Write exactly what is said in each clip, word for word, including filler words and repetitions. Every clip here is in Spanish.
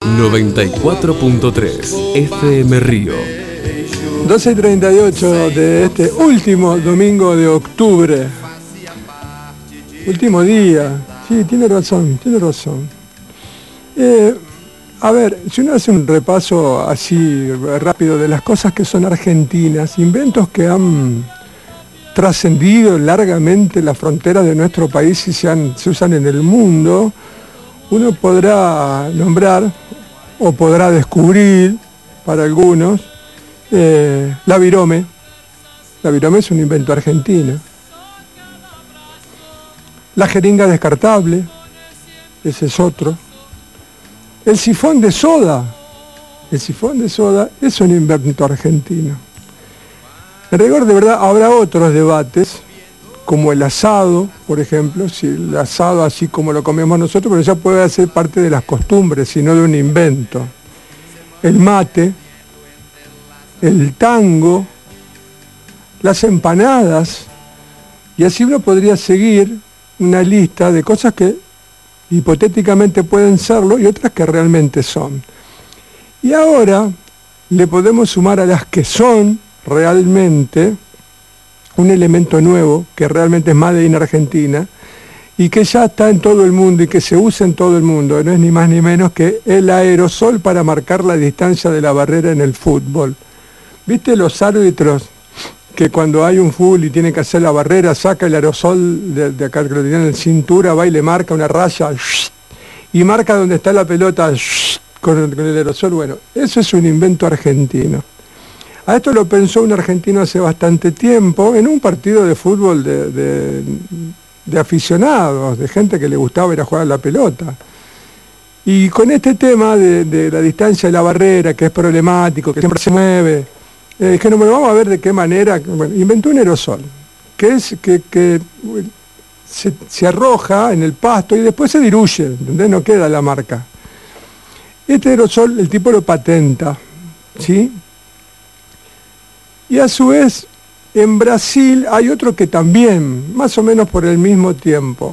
noventa y cuatro punto tres F M Río. doce y treinta y ocho de este último domingo de octubre. Último día. Sí, tiene razón, tiene razón. Eh, a ver, si uno hace un repaso así rápido de las cosas que son argentinas, inventos que han trascendido largamente las fronteras de nuestro país y se, han, se usan en el mundo, uno podrá nombrar o podrá descubrir para algunos eh, la virome. La virome es un invento argentino. La jeringa descartable, ese es otro. El sifón de soda, el sifón de soda es un invento argentino. En rigor, de verdad, habrá otros debates, como el asado, por ejemplo, si el asado así como lo comemos nosotros, pero ya puede ser parte de las costumbres, sino de un invento. El mate, el tango, las empanadas, y así uno podría seguir una lista de cosas que hipotéticamente pueden serlo y otras que realmente son. Y ahora le podemos sumar a las que son realmente un elemento nuevo que realmente es Made in Argentina y que ya está en todo el mundo y que se usa en todo el mundo, no es ni más ni menos que el aerosol para marcar la distancia de la barrera en el fútbol. ¿Viste los árbitros que cuando hay un fútbol y tiene que hacer la barrera, saca el aerosol de, de acá que lo tiene en la cintura, va y le marca una raya y marca donde está la pelota con el, con el aerosol? Bueno, eso es un invento argentino. A esto lo pensó un argentino hace bastante tiempo en un partido de fútbol de, de, de aficionados, de gente que le gustaba ir a jugar a la pelota. Y con este tema de, de la distancia de la barrera, que es problemático, que siempre se mueve, eh, dijeron, bueno, vamos a ver de qué manera. Bueno, inventó un aerosol, que es que, que se, se arroja en el pasto y después se diluye, ¿entendés? No queda la marca. Este aerosol el tipo lo patenta, ¿sí? Y a su vez, en Brasil hay otro que también, más o menos por el mismo tiempo,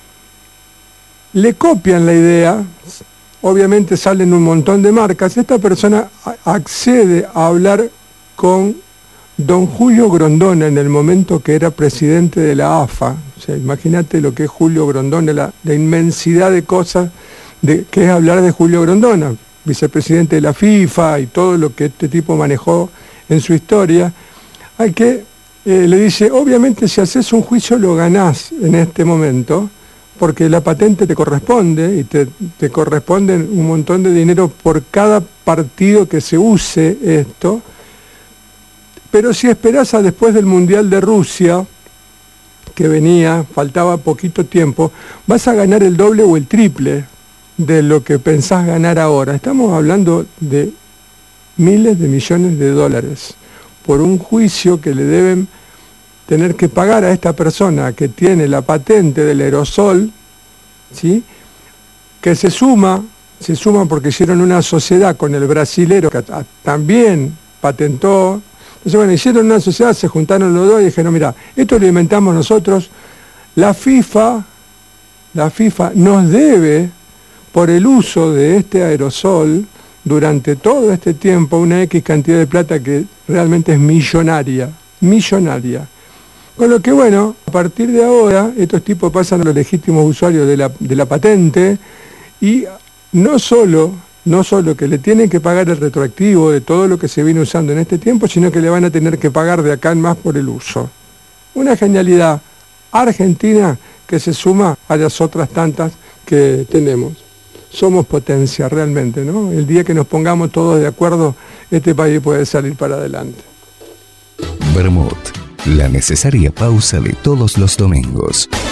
le copian la idea, obviamente salen un montón de marcas. Esta persona accede a hablar con don Julio Grondona en el momento que era presidente de la A F A. O sea, imagínate lo que es Julio Grondona, la, la inmensidad de cosas de, que es hablar de Julio Grondona, vicepresidente de la FIFA y todo lo que este tipo manejó en su historia, al que eh, le dice, obviamente si haces un juicio lo ganás en este momento, porque la patente te corresponde y te, te corresponde un montón de dinero por cada partido que se use esto, pero si esperás a después del Mundial de Rusia, que venía, faltaba poquito tiempo, vas a ganar el doble o el triple de lo que pensás ganar ahora. Estamos hablando de miles de millones de dólares por un juicio que le deben tener que pagar a esta persona que tiene la patente del aerosol, ¿sí? Que se suma, se suma porque hicieron una sociedad con el brasilero que también patentó. Entonces, bueno, hicieron una sociedad, se juntaron los dos y dijeron, mira, esto lo inventamos nosotros, la FIFA, la FIFA nos debe por el uso de este aerosol durante todo este tiempo una X cantidad de plata que realmente es millonaria, millonaria. Con lo que, bueno, a partir de ahora, estos tipos pasan a los legítimos usuarios de la, de la patente y no solo, no solo que le tienen que pagar el retroactivo de todo lo que se viene usando en este tiempo, sino que le van a tener que pagar de acá en más por el uso. Una genialidad argentina que se suma a las otras tantas que tenemos. Somos potencia realmente, ¿no? El día que nos pongamos todos de acuerdo, este país puede salir para adelante. Vermut, la necesaria pausa de todos los domingos.